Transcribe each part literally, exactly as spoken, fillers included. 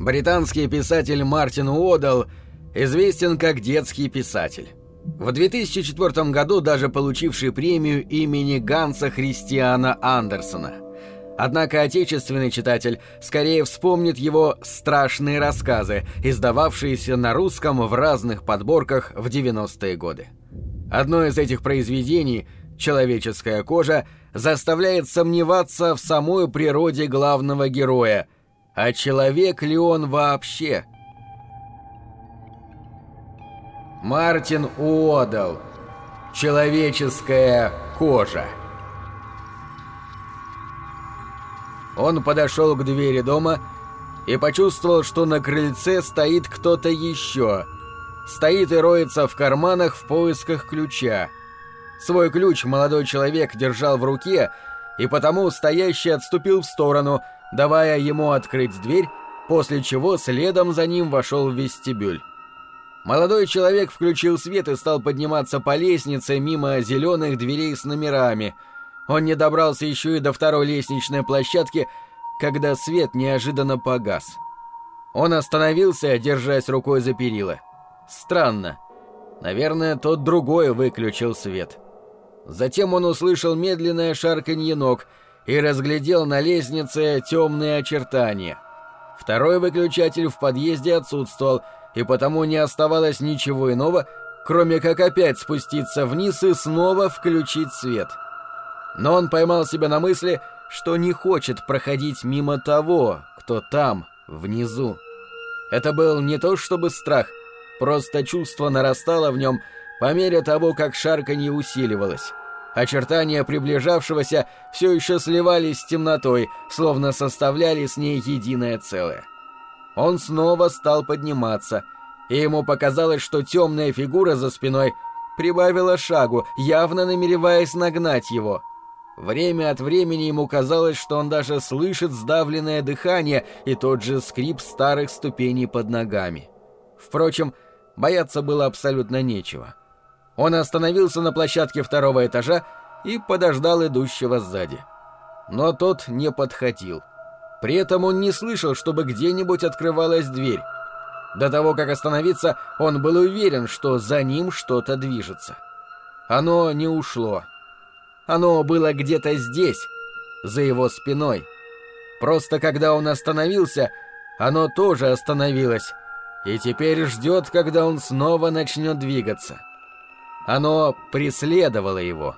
Британский писатель Мартин Уоддл известен как детский писатель. В две тысячи четвёртом году даже получивший премию имени Ганса Христиана Андерсена. Однако отечественный читатель скорее вспомнит его страшные рассказы, издававшиеся на русском в разных подборках в девяностые годы. Одно из этих произведений, «Человеческая кожа», заставляет сомневаться в самой природе главного героя. А человек ли он вообще? Мартин Уоддл. «Человеческая кожа». Он подошел к двери дома и почувствовал, что на крыльце стоит кто-то еще. Стоит и роется в карманах в поисках ключа. Свой ключ молодой человек держал в руке, и потому стоящий отступил в сторону, давая ему открыть дверь, после чего следом за ним вошел в вестибюль. Молодой человек включил свет и стал подниматься по лестнице мимо зеленых дверей с номерами. Он не добрался еще и до второй лестничной площадки, когда свет неожиданно погас. Он остановился, держась рукой за перила. Странно. Наверное, тот другой выключил свет. Затем он услышал медленное шарканье ног и разглядел на лестнице темные очертания. Второй выключатель в подъезде отсутствовал, и потому не оставалось ничего иного, кроме как опять спуститься вниз и снова включить свет. Но он поймал себя на мысли, что не хочет проходить мимо того, кто там, внизу. Это был не то чтобы страх, просто чувство нарастало в нем по мере того, как шарканье усиливалось. Очертания приближавшегося все еще сливались с темнотой, словно составляли с ней единое целое. Он снова стал подниматься, и ему показалось, что темная фигура за спиной прибавила шагу, явно намереваясь нагнать его. Время от времени ему казалось, что он даже слышит сдавленное дыхание и тот же скрип старых ступеней под ногами. Впрочем, бояться было абсолютно нечего. Он остановился на площадке второго этажа и подождал идущего сзади. Но тот не подходил. При этом он не слышал, чтобы где-нибудь открывалась дверь. До того, как остановиться, он был уверен, что за ним что-то движется. Оно не ушло. Оно было где-то здесь, за его спиной. Просто когда он остановился, оно тоже остановилось, и теперь ждет, когда он снова начнет двигаться. Оно преследовало его.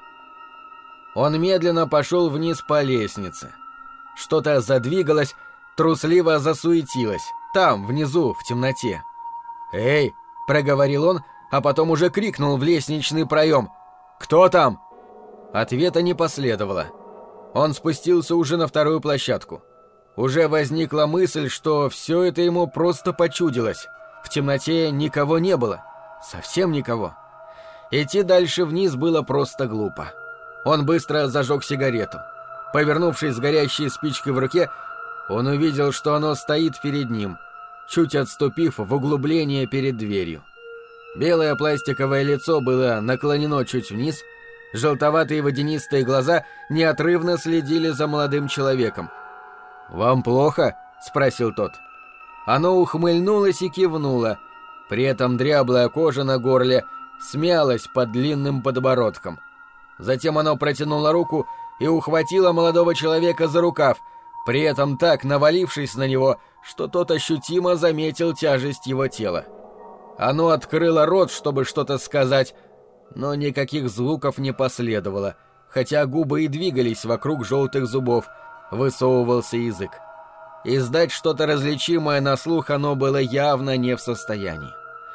Он медленно пошел вниз по лестнице. Что-то задвигалось, трусливо засуетилось. Там, внизу, в темноте. «Эй!» — проговорил он, а потом уже крикнул в лестничный проем. «Кто там?» Ответа не последовало. Он спустился уже на вторую площадку. Уже возникла мысль, что все это ему просто почудилось. В темноте никого не было. Совсем никого. Идти дальше вниз было просто глупо. Он быстро зажег сигарету. Повернувшись с горящей спичкой в руке, он увидел, что оно стоит перед ним, чуть отступив в углубление перед дверью. Белое пластиковое лицо было наклонено чуть вниз, желтоватые водянистые глаза неотрывно следили за молодым человеком. «Вам плохо?» — спросил тот. Оно ухмыльнулось и кивнуло. При этом дряблая кожа на горле смялась под длинным подбородком. Затем оно протянуло руку и ухватило молодого человека за рукав, при этом так навалившись на него, что тот ощутимо заметил тяжесть его тела. Оно открыло рот, чтобы что-то сказать, но никаких звуков не последовало, хотя губы и двигались вокруг желтых зубов, высовывался язык. Издать что-то различимое на слух оно было явно не в состоянии.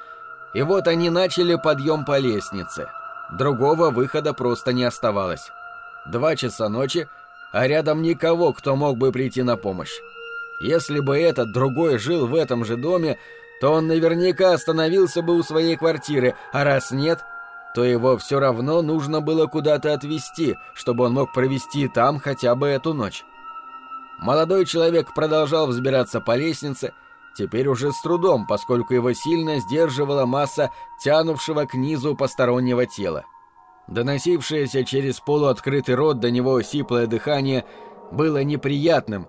И вот они начали подъем по лестнице. Другого выхода просто не оставалось. Два часа ночи, а рядом никого, кто мог бы прийти на помощь. Если бы этот другой жил в этом же доме, то он наверняка остановился бы у своей квартиры, а раз нет, то его все равно нужно было куда-то отвезти, чтобы он мог провести там хотя бы эту ночь. Молодой человек продолжал взбираться по лестнице, теперь уже с трудом, поскольку его сильно сдерживала масса тянувшего к низу постороннего тела. Доносившееся через полуоткрытый рот до него сиплое дыхание было неприятным,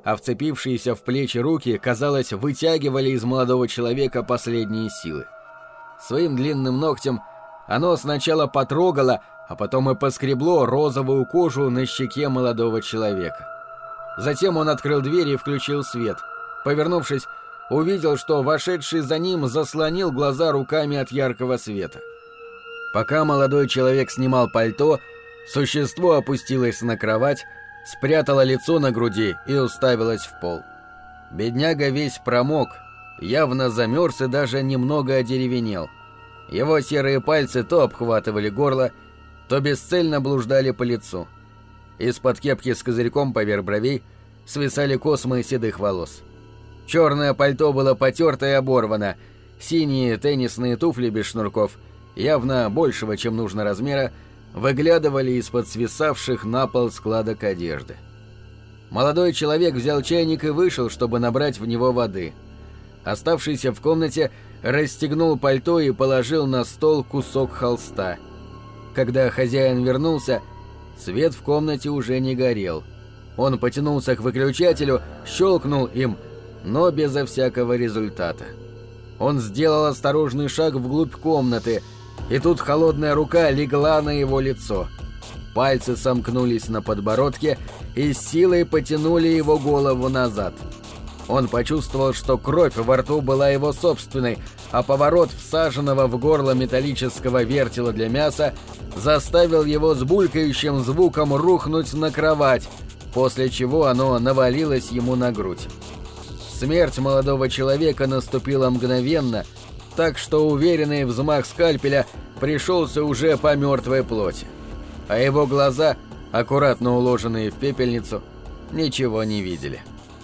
а вцепившиеся в плечи руки, казалось, вытягивали из молодого человека последние силы. Своим длинным ногтем оно сначала потрогало, а потом и поскребло розовую кожу на щеке молодого человека. Затем он открыл дверь и включил свет. Повернувшись, увидел, что вошедший за ним заслонил глаза руками от яркого света. Пока молодой человек снимал пальто, существо опустилось на кровать, спрятало лицо на груди и уставилось в пол. Бедняга весь промок, явно замерз и даже немного одеревенел. Его серые пальцы то обхватывали горло, то бесцельно блуждали по лицу. Из-под кепки с козырьком поверх бровей свисали космы седых волос. Черное пальто было потерто и оборвано, синие теннисные туфли без шнурков, явно большего, чем нужно размера, выглядывали из-под свисавших на пол складок одежды. Молодой человек взял чайник и вышел, чтобы набрать в него воды. Оставшийся в комнате расстегнул пальто и положил на стол кусок холста. Когда хозяин вернулся, свет в комнате уже не горел. Он потянулся к выключателю, щелкнул им, но безо всякого результата. Он сделал осторожный шаг вглубь комнаты, и тут холодная рука легла на его лицо. Пальцы сомкнулись на подбородке и с силой потянули его голову назад. Он почувствовал, что кровь во рту была его собственной, а поворот всаженного в горло металлического вертела для мяса заставил его с булькающим звуком рухнуть на кровать, после чего оно навалилось ему на грудь. Смерть молодого человека наступила мгновенно, так что уверенный взмах скальпеля пришелся уже по мертвой плоти, а его глаза, аккуратно уложенные в пепельницу, ничего не видели.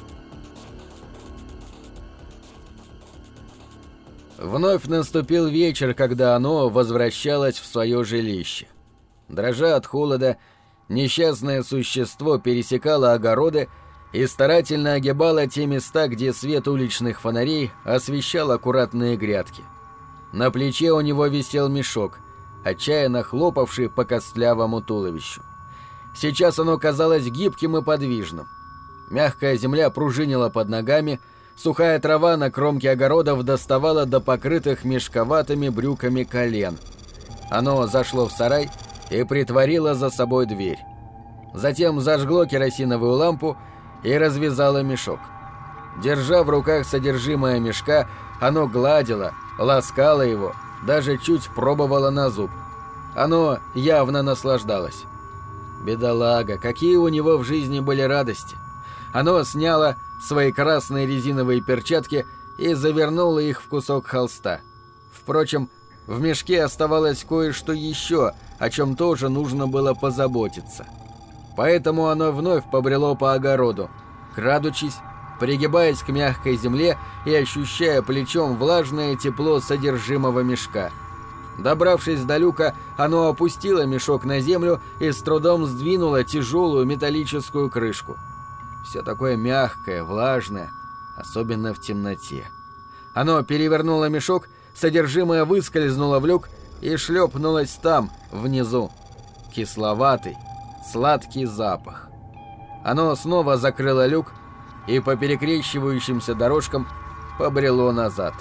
Вновь наступил вечер, когда оно возвращалось в свое жилище. Дрожа от холода, несчастное существо пересекало огороды и старательно огибало те места, где свет уличных фонарей освещал аккуратные грядки. На плече у него висел мешок, отчаянно хлопавший по костлявому туловищу. Сейчас оно казалось гибким и подвижным. Мягкая земля пружинила под ногами, сухая трава на кромке огородов доставала до покрытых мешковатыми брюками колен. Оно зашло в сарай и притворило за собой дверь. Затем зажгло керосиновую лампу и развязало мешок. Держа в руках содержимое мешка, оно гладило, ласкало его, даже чуть пробовало на зуб. Оно явно наслаждалось. Бедолага, какие у него в жизни были радости! Оно сняло свои красные резиновые перчатки и завернуло их в кусок холста. Впрочем, в мешке оставалось кое-что еще, о чем тоже нужно было позаботиться. Поэтому оно вновь побрело по огороду, крадучись, пригибаясь к мягкой земле и ощущая плечом влажное тепло содержимого мешка. Добравшись до люка, оно опустило мешок на землю и с трудом сдвинуло тяжелую металлическую крышку. Все такое мягкое, влажное, особенно в темноте. Оно перевернуло мешок, содержимое выскользнуло в люк и шлепнулось там, внизу. Кисловатый, сладкий запах. Оно снова закрыло люк и по перекрещивающимся дорожкам побрело назад.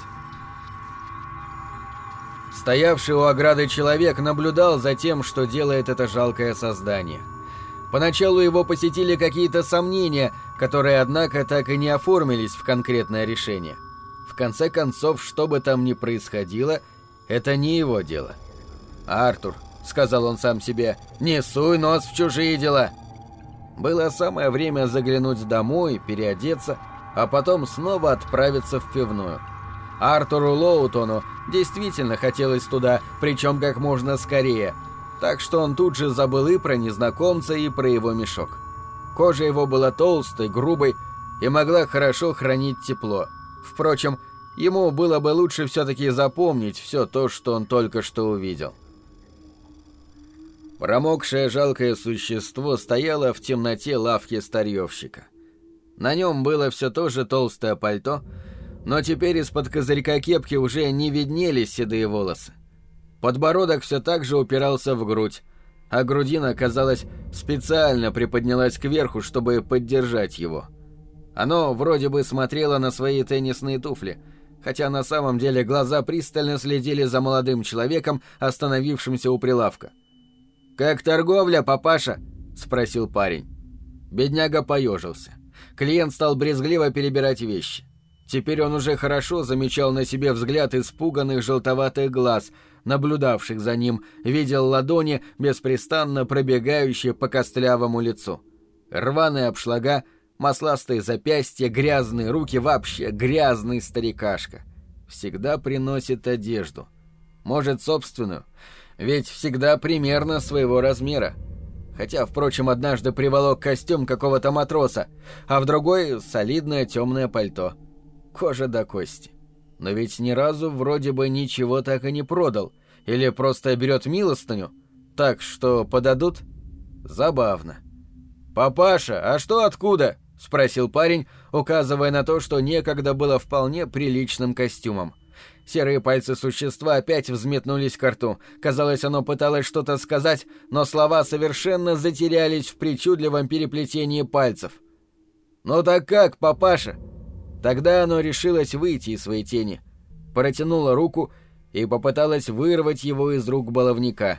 Стоявший у ограды человек наблюдал за тем, что делает это жалкое создание. Поначалу его посетили какие-то сомнения, которые, однако, так и не оформились в конкретное решение. В конце концов, что бы там ни происходило, это не его дело. «Артур», — сказал он сам себе, — «не суй нос в чужие дела». Было самое время заглянуть домой, переодеться, а потом снова отправиться в пивную. Артуру Лоутону действительно хотелось туда, причем как можно скорее, так что он тут же забыл и про незнакомца, и про его мешок. Кожа его была толстой, грубой и могла хорошо хранить тепло. Впрочем, ему было бы лучше все-таки запомнить все то, что он только что увидел. Промокшее жалкое существо стояло в темноте лавки старьевщика. На нем было все то же толстое пальто, но теперь из-под козырька кепки уже не виднелись седые волосы. Подбородок все так же упирался в грудь, а грудина, казалось, специально приподнялась кверху, чтобы поддержать его. Оно вроде бы смотрело на свои теннисные туфли, хотя на самом деле глаза пристально следили за молодым человеком, остановившимся у прилавка. «Как торговля, папаша?» — спросил парень. Бедняга поежился. Клиент стал брезгливо перебирать вещи. Теперь он уже хорошо замечал на себе взгляд испуганных желтоватых глаз, наблюдавших за ним, видел ладони, беспрестанно пробегающие по костлявому лицу. Рваные обшлага, масластые запястья, грязные руки, вообще грязный старикашка. Всегда приносит одежду. Может, собственную, ведь всегда примерно своего размера. Хотя, впрочем, однажды приволок костюм какого-то матроса, а в другой — солидное темное пальто. Кожа до кости. Но ведь ни разу вроде бы ничего так и не продал. Или просто берет милостыню. Так что подадут? Забавно. «Папаша, а что откуда?» — спросил парень, указывая на то, что некогда было вполне приличным костюмом. Серые пальцы существа опять взметнулись ко рту. Казалось, оно пыталось что-то сказать, но слова совершенно затерялись в причудливом переплетении пальцев. «Ну так как, папаша?» Тогда оно решилось выйти из своей тени, протянуло руку и попыталась вырвать его из рук баловника.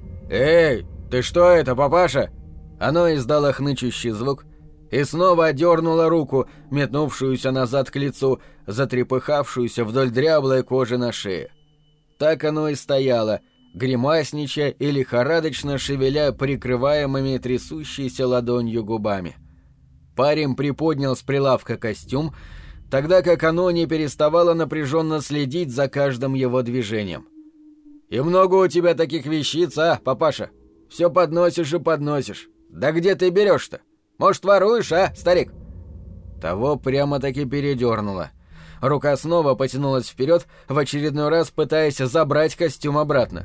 «Эй, ты что это, папаша?» Оно издало хнычущий звук и снова отдернуло руку, метнувшуюся назад к лицу, затрепыхавшуюся вдоль дряблой кожи на шее. Так оно и стояло, гримасничая и лихорадочно шевеля прикрываемыми трясущейся ладонью губами. Парень приподнял с прилавка костюм, тогда как оно не переставало напряженно следить за каждым его движением. «И много у тебя таких вещиц, а, папаша? Все подносишь и подносишь. Да где ты берешь-то? Может, воруешь, а, старик?» Того прямо-таки передернуло. Рука снова потянулась вперед, в очередной раз пытаясь забрать костюм обратно.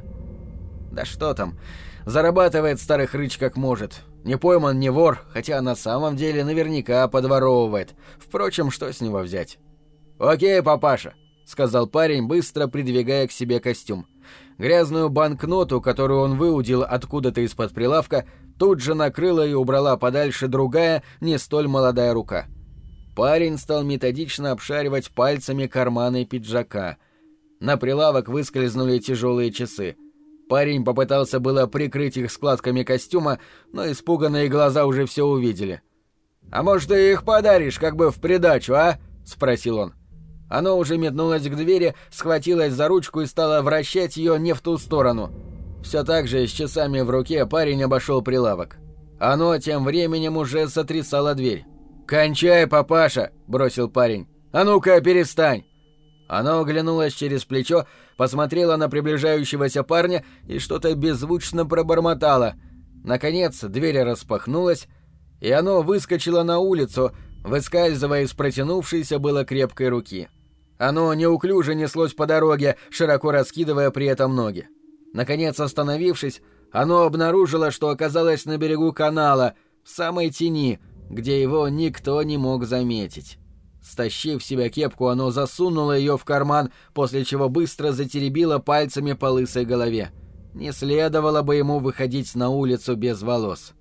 Да что там, зарабатывает старый хрыч как может. Не пойман, не вор, хотя на самом деле наверняка подворовывает. Впрочем, что с него взять? «Окей, папаша», — сказал парень, быстро придвигая к себе костюм. Грязную банкноту, которую он выудил откуда-то из-под прилавка, тут же накрыла и убрала подальше другая, не столь молодая рука. Парень стал методично обшаривать пальцами карманы пиджака. На прилавок выскользнули тяжелые часы. Парень попытался было прикрыть их складками костюма, но испуганные глаза уже все увидели. «А может, ты их подаришь, как бы в придачу, а?» — спросил он. Оно уже метнулось к двери, схватилось за ручку и стало вращать ее не в ту сторону. Все так же, с часами в руке, парень обошел прилавок. Оно тем временем уже сотрясало дверь. «Кончай, папаша!» — бросил парень. «А ну-ка, перестань!» Оно оглянулось через плечо, посмотрело на приближающегося парня и что-то беззвучно пробормотало. Наконец дверь распахнулась, и оно выскочило на улицу, выскальзывая из протянувшейся было крепкой руки. Оно неуклюже неслось по дороге, широко раскидывая при этом ноги. Наконец, остановившись, оно обнаружило, что оказалось на берегу канала, в самой тени, где его никто не мог заметить. Стащив с себя кепку, оно засунуло ее в карман, после чего быстро затеребило пальцами по лысой голове. Не следовало бы ему выходить на улицу без волос.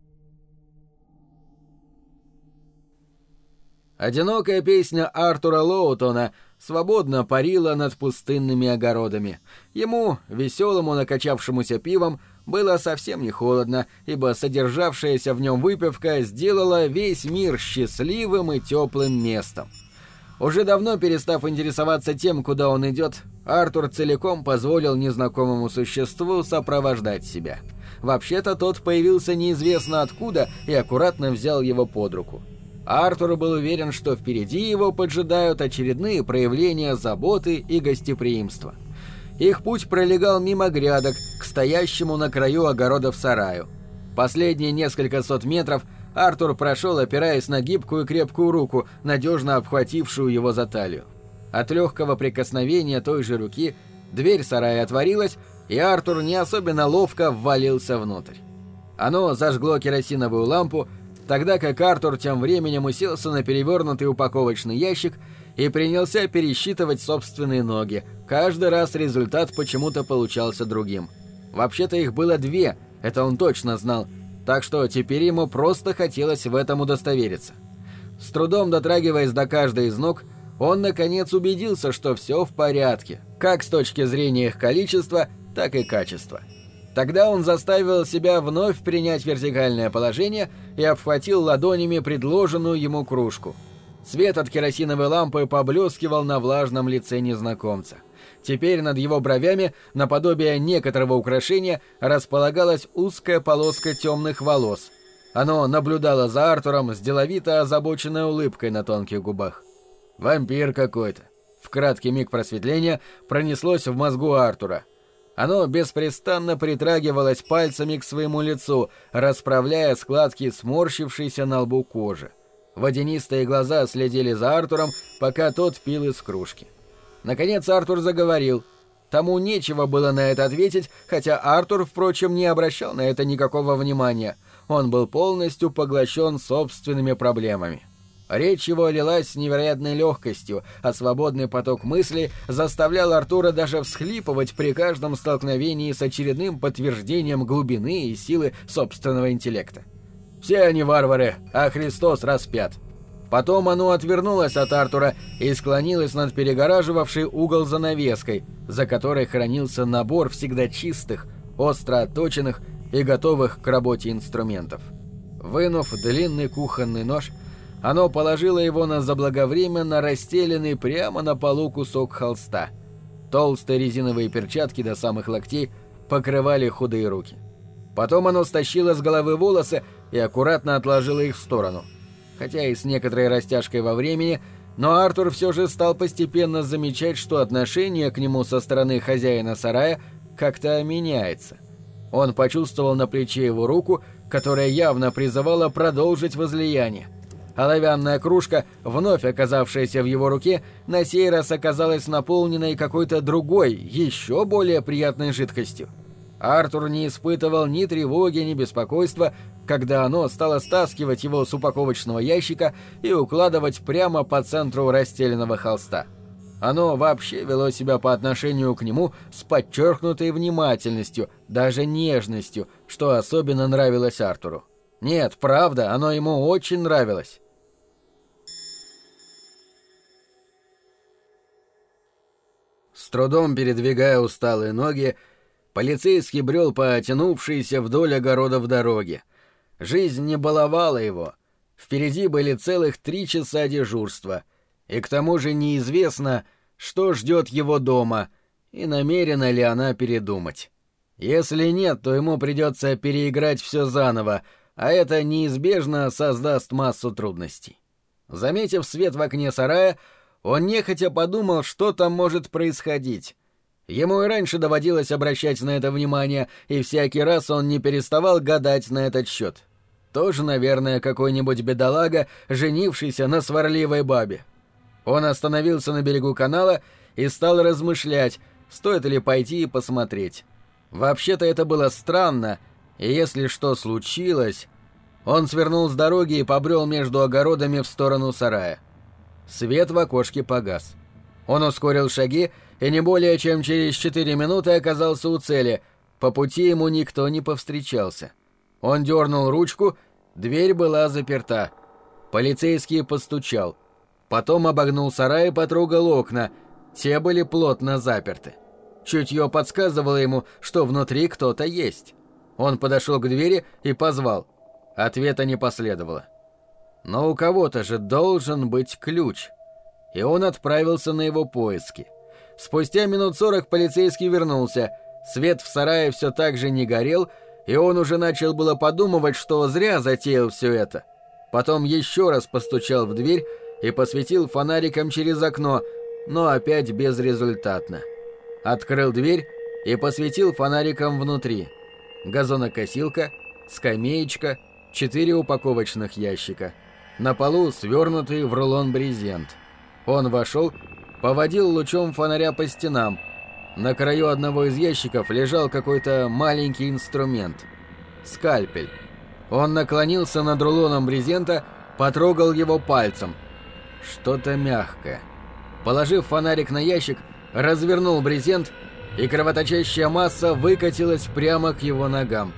Одинокая песня Артура Лоутона свободно парила над пустынными огородами. Ему, веселому накачавшемуся пивом, было совсем не холодно, ибо содержавшаяся в нем выпивка сделала весь мир счастливым и теплым местом. Уже давно перестав интересоваться тем, куда он идет, Артур целиком позволил незнакомому существу сопровождать себя. Вообще-то тот появился неизвестно откуда и аккуратно взял его под руку. Артур был уверен, что впереди его поджидают очередные проявления заботы и гостеприимства. Их путь пролегал мимо грядок к стоящему на краю огородов сараю. Последние несколько сот метров Артур прошел, опираясь на гибкую крепкую руку, надежно обхватившую его за талию. От легкого прикосновения той же руки дверь сарая отворилась, и Артур не особенно ловко ввалился внутрь. Оно зажгло керосиновую лампу, тогда как Артур тем временем уселся на перевернутый упаковочный ящик и принялся пересчитывать собственные ноги. Каждый раз результат почему-то получался другим. Вообще-то их было две, это он точно знал, так что теперь ему просто хотелось в этом удостовериться. С трудом дотрагиваясь до каждой из ног, он наконец убедился, что все в порядке, как с точки зрения их количества, так и качества. Тогда он заставил себя вновь принять вертикальное положение и обхватил ладонями предложенную ему кружку. Свет от керосиновой лампы поблескивал на влажном лице незнакомца. Теперь над его бровями, наподобие некоторого украшения, располагалась узкая полоска темных волос. Оно наблюдало за Артуром с деловито озабоченной улыбкой на тонких губах. «Вампир какой-то». В краткий миг просветления пронеслось в мозгу Артура. Оно беспрестанно притрагивалось пальцами к своему лицу, расправляя складки сморщившейся на лбу кожи. Водянистые глаза следили за Артуром, пока тот пил из кружки. Наконец Артур заговорил. Тому нечего было на это ответить, хотя Артур, впрочем, не обращал на это никакого внимания. Он был полностью поглощен собственными проблемами. Речь его лилась с невероятной легкостью, а свободный поток мыслей заставлял Артура даже всхлипывать при каждом столкновении с очередным подтверждением глубины и силы собственного интеллекта. «Все они варвары, а Христос распят». Потом оно отвернулось от Артура и склонилось над перегораживавшей угол занавеской, за которой хранился набор всегда чистых, остро отточенных и готовых к работе инструментов. Вынув длинный кухонный нож, оно положило его на заблаговременно расстеленный прямо на полу кусок холста. Толстые резиновые перчатки до самых локтей покрывали худые руки. Потом оно стащило с головы волосы и аккуратно отложило их в сторону. Хотя и с некоторой растяжкой во времени, но Артур все же стал постепенно замечать, что отношение к нему со стороны хозяина сарая как-то меняется. Он почувствовал на плече его руку, которая явно призывала продолжить возлияние. Оловянная кружка, вновь оказавшаяся в его руке, на сей раз оказалась наполненной какой-то другой, еще более приятной жидкостью. Артур не испытывал ни тревоги, ни беспокойства, когда оно стало стаскивать его с упаковочного ящика и укладывать прямо по центру расстеленного холста. Оно вообще вело себя по отношению к нему с подчеркнутой внимательностью, даже нежностью, что особенно нравилось Артуру. Нет, правда, оно ему очень нравилось. С трудом передвигая усталые ноги, полицейский брел по тянувшейся вдоль огородов дороге. Жизнь не баловала его. Впереди были целых три часа дежурства. И к тому же неизвестно, что ждет его дома, и намерена ли она передумать. Если нет, то ему придется переиграть все заново, а это неизбежно создаст массу трудностей. Заметив свет в окне сарая, он нехотя подумал, что там может происходить. Ему и раньше доводилось обращать на это внимание, и всякий раз он не переставал гадать на этот счет. Тоже, наверное, какой-нибудь бедолага, женившийся на сварливой бабе. Он остановился на берегу канала и стал размышлять, стоит ли пойти и посмотреть. Вообще-то это было странно, и если что случилось... Он свернул с дороги и побрел между огородами в сторону сарая. Свет в окошке погас. Он ускорил шаги и не более чем через четыре минуты оказался у цели. По пути ему никто не повстречался. Он дернул ручку, дверь была заперта. Полицейский постучал. Потом обогнул сарай и потрогал окна. Те были плотно заперты. Чутье подсказывало ему, что внутри кто-то есть. Он подошел к двери и позвал. Ответа не последовало. Но у кого-то же должен быть ключ. И он отправился на его поиски. Спустя минут сорок полицейский вернулся. Свет в сарае все так же не горел, и он уже начал было подумывать, что зря затеял все это. Потом еще раз постучал в дверь и посветил фонариком через окно, но опять безрезультатно. Открыл дверь и посветил фонариком внутри. Газонокосилка, скамеечка, четыре упаковочных ящика. На полу свернутый в рулон брезент. Он вошел, поводил лучом фонаря по стенам. На краю одного из ящиков лежал какой-то маленький инструмент. Скальпель. Он наклонился над рулоном брезента, потрогал его пальцем. Что-то мягкое. Положив фонарик на ящик, развернул брезент, и кровоточащая масса выкатилась прямо к его ногам.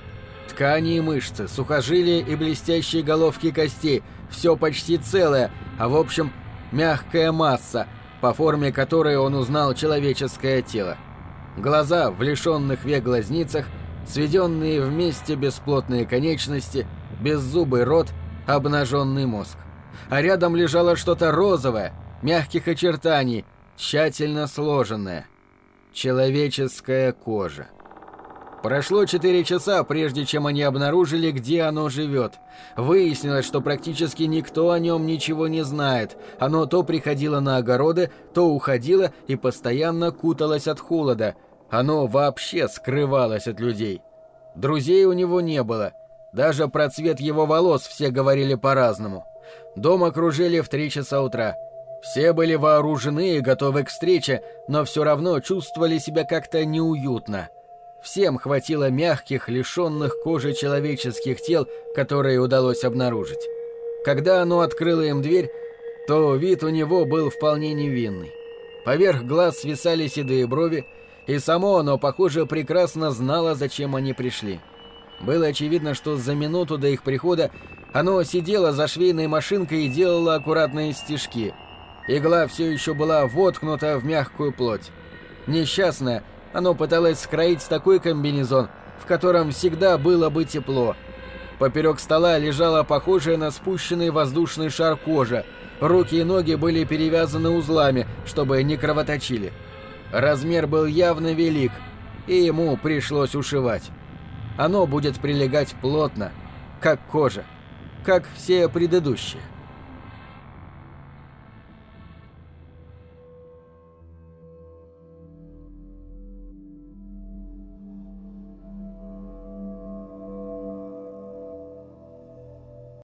Ткани и мышцы, сухожилия и блестящие головки костей – все почти целое, а в общем мягкая масса, по форме которой он узнал человеческое тело. Глаза в лишенных век глазницах, сведенные вместе бесплотные конечности, беззубый рот, обнаженный мозг. А рядом лежало что-то розовое, мягких очертаний, тщательно сложенное. Человеческая кожа. Прошло четыре часа, прежде чем они обнаружили, где оно живет. Выяснилось, что практически никто о нем ничего не знает. Оно то приходило на огороды, то уходило и постоянно куталось от холода. Оно вообще скрывалось от людей. Друзей у него не было. Даже про цвет его волос все говорили по-разному. Дом окружили в три часа утра. Все были вооружены и готовы к встрече, но все равно чувствовали себя как-то неуютно. Всем хватило мягких, лишенных кожи человеческих тел, которые удалось обнаружить. Когда оно открыло им дверь, то вид у него был вполне невинный. Поверх глаз свисали седые брови, и само оно, похоже, прекрасно знало, зачем они пришли. Было очевидно, что за минуту до их прихода оно сидело за швейной машинкой и делало аккуратные стежки. Игла все еще была воткнута в мягкую плоть. Несчастное, оно пыталось скроить такой комбинезон, в котором всегда было бы тепло. Поперек стола лежала похожая на спущенный воздушный шар кожа. Руки и ноги были перевязаны узлами, чтобы не кровоточили. Размер был явно велик, и ему пришлось ушивать. Оно будет прилегать плотно, как кожа, как все предыдущие.